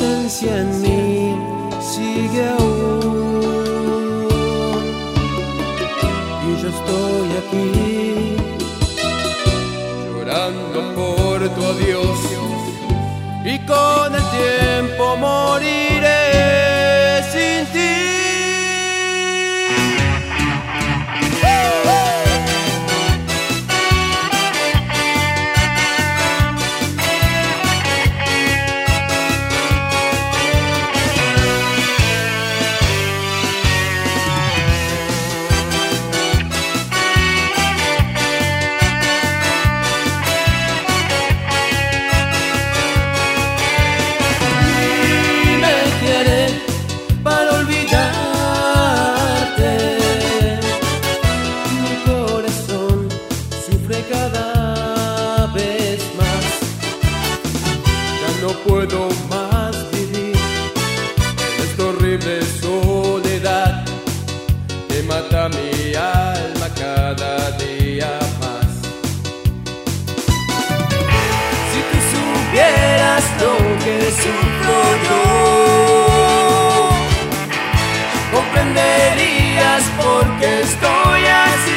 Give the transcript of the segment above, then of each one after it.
presencia en mí sigue aún, y yo estoy aquí llorando por tu adiós, y con el tiempo moriré sin ti. Cada vez más, ya no puedo más vivir en esta horrible soledad que mata mi alma cada día más. Si tú supieras lo que sufro yo, comprenderías por qué estoy así.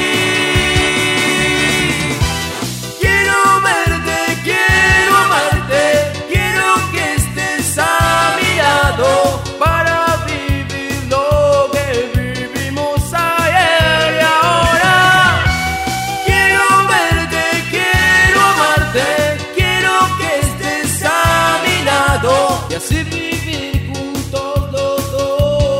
Y así vivir juntos los dos.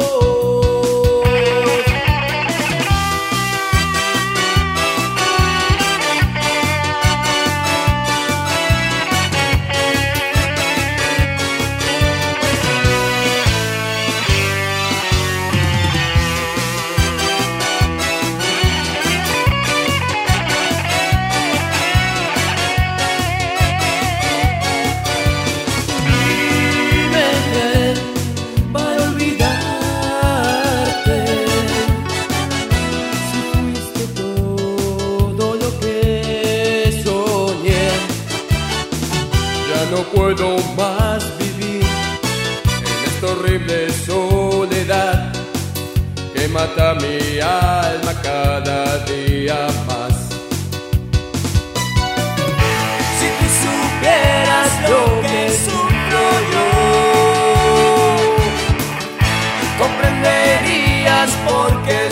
No puedo más vivir en esta horrible soledad que mata mi alma cada día más. Si tú supieras lo que sufro yo, comprenderías por qué